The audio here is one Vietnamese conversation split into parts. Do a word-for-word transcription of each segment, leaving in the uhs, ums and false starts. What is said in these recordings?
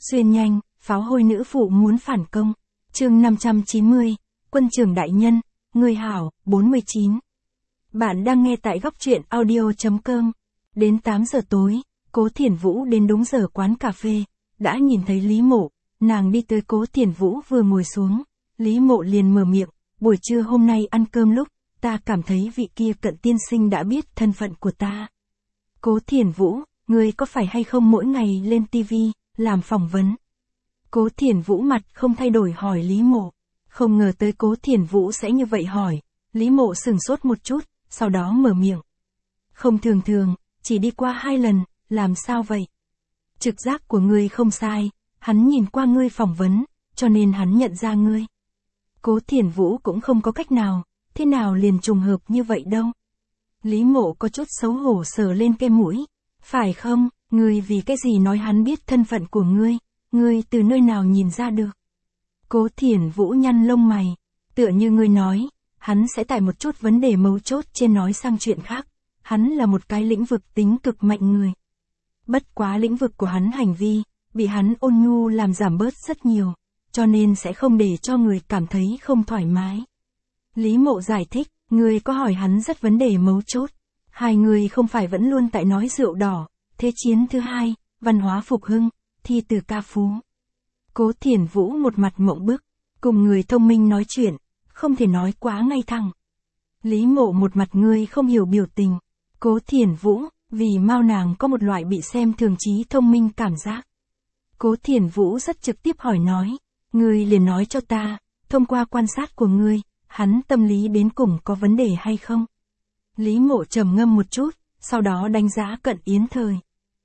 Xuyên nhanh, pháo hôi nữ phụ muốn phản công. Chương năm trăm chín mươi, Quân trưởng đại nhân, người hảo, bốn mươi chín. Bạn đang nghe tại góc truyện audio chấm com. Đến tám giờ tối, Cố Thiển Vũ đến đúng giờ quán cà phê, đã nhìn thấy Lý Mộ, nàng đi tới Cố Thiển Vũ vừa ngồi xuống, Lý Mộ liền mở miệng, buổi trưa hôm nay ăn cơm lúc, ta cảm thấy vị kia Cận tiên sinh đã biết thân phận của ta. Cố Thiển Vũ, ngươi có phải hay không mỗi ngày lên tivi, làm phỏng vấn? Cố Thiển Vũ mặt không thay đổi hỏi Lý Mộ. Không ngờ tới Cố Thiển Vũ sẽ như vậy hỏi, Lý Mộ sửng sốt một chút, sau đó mở miệng. Không thường thường, chỉ đi qua hai lần, làm sao vậy? Trực giác của ngươi không sai, hắn nhìn qua ngươi phỏng vấn, cho nên hắn nhận ra ngươi. Cố Thiển Vũ cũng không có cách nào, thế nào liền trùng hợp như vậy đâu. Lý Mộ có chút xấu hổ sờ lên cái mũi. Phải không, ngươi vì cái gì nói hắn biết thân phận của ngươi, ngươi từ nơi nào nhìn ra được? Cố Thiển Vũ nhăn lông mày, tựa như ngươi nói, hắn sẽ tải một chút vấn đề mấu chốt trên nói sang chuyện khác, hắn là một cái lĩnh vực tính cực mạnh người. Bất quá lĩnh vực của hắn hành vi, bị hắn ôn nhu làm giảm bớt rất nhiều, cho nên sẽ không để cho người cảm thấy không thoải mái. Lý Mộ giải thích, ngươi có hỏi hắn rất vấn đề mấu chốt. Hai người không phải vẫn luôn tại nói rượu đỏ, thế chiến thứ hai, văn hóa phục hưng, thi từ ca phú. Cố Thiển Vũ một mặt mộng bức, cùng người thông minh nói chuyện, không thể nói quá ngay thẳng. Lý Mộ một mặt ngươi không hiểu biểu tình. Cố Thiển Vũ, vì mau nàng có một loại bị xem thường trí thông minh cảm giác. Cố Thiển Vũ rất trực tiếp hỏi nói, ngươi liền nói cho ta, thông qua quan sát của ngươi, hắn tâm lý đến cùng có vấn đề hay không? Lý Mộ trầm ngâm một chút, sau đó đánh giá Cận Yến Thời.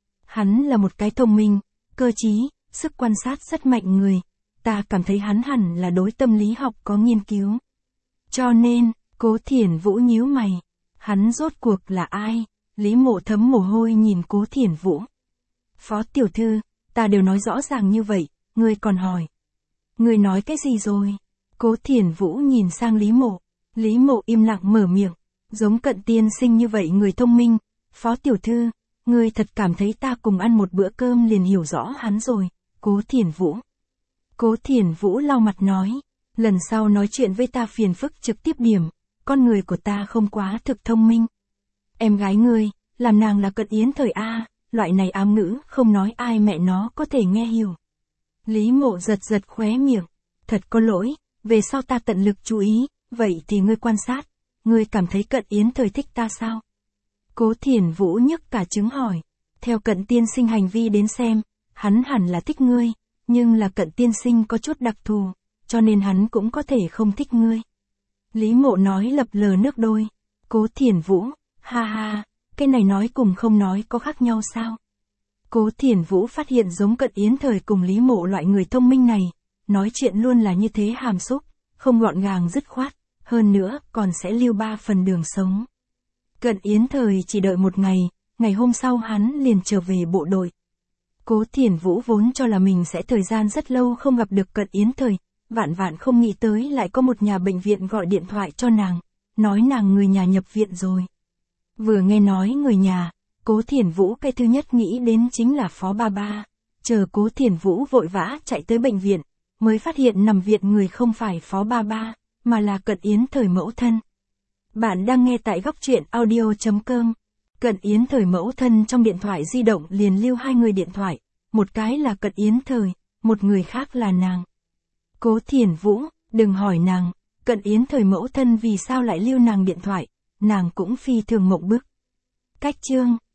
Hắn là một cái thông minh, cơ trí, sức quan sát rất mạnh người, ta cảm thấy hắn hẳn là đối tâm lý học có nghiên cứu. Cho nên, Cố Thiển Vũ nhíu mày, hắn rốt cuộc là ai? Lý Mộ thấm mồ hôi nhìn Cố Thiển Vũ. Phó tiểu thư, ta đều nói rõ ràng như vậy, ngươi còn hỏi. Ngươi nói cái gì rồi? Cố Thiển Vũ nhìn sang Lý Mộ. Lý Mộ im lặng mở miệng. Giống Cận tiên sinh như vậy người thông minh, Phó tiểu thư, ngươi thật cảm thấy ta cùng ăn một bữa cơm liền hiểu rõ hắn rồi, Cố Thiển Vũ. Cố Thiển Vũ lau mặt nói, lần sau nói chuyện với ta phiền phức trực tiếp điểm, con người của ta không quá thực thông minh. Em gái ngươi, làm nàng là Cận Yến Thời A, loại này ám ngữ không nói ai mẹ nó có thể nghe hiểu. Lý Mộ giật giật khóe miệng, thật có lỗi, về sau ta tận lực chú ý, vậy thì ngươi quan sát. Ngươi cảm thấy Cận Yến Thời thích ta sao? Cố Thiển Vũ nhức cả trứng hỏi. Theo Cận tiên sinh hành vi đến xem, hắn hẳn là thích ngươi, nhưng là Cận tiên sinh có chút đặc thù, cho nên hắn cũng có thể không thích ngươi. Lý Mộ nói lập lờ nước đôi. Cố Thiển Vũ, ha ha, cái này nói cùng không nói có khác nhau sao? Cố Thiển Vũ phát hiện giống Cận Yến Thời cùng Lý Mộ loại người thông minh này, nói chuyện luôn là như thế hàm xúc, không gọn gàng dứt khoát. Hơn nữa, còn sẽ lưu ba phần đường sống. Cận Yến Thời chỉ đợi một ngày, ngày hôm sau hắn liền trở về bộ đội. Cố Thiển Vũ vốn cho là mình sẽ thời gian rất lâu không gặp được Cận Yến Thời, vạn vạn không nghĩ tới lại có một nhà bệnh viện gọi điện thoại cho nàng, nói nàng người nhà nhập viện rồi. Vừa nghe nói người nhà, Cố Thiển Vũ cái thứ nhất nghĩ đến chính là Phó Ba Ba. Chờ Cố Thiển Vũ vội vã chạy tới bệnh viện, mới phát hiện nằm viện người không phải Phó Ba Ba, mà là Cận Yến Thời mẫu thân. Bạn đang nghe tại góc truyện audio chấm com. Cận Yến Thời mẫu thân trong điện thoại di động liền lưu hai người điện thoại, một cái là Cận Yến Thời, một người khác là nàng. Cố Thiển Vũ, đừng hỏi nàng, Cận Yến Thời mẫu thân vì sao lại lưu nàng điện thoại, nàng cũng phi thường mộng bức. Cách chương